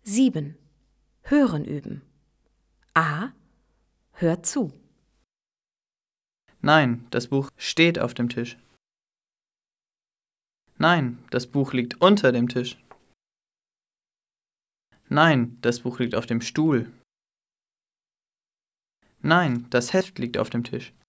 7. Hören üben. A. Hört zu. Nein, das Buch steht auf dem Tisch. Nein, das Buch liegt unter dem Tisch. Nein, das Buch liegt auf dem Stuhl. Nein, das Heft liegt auf dem Tisch.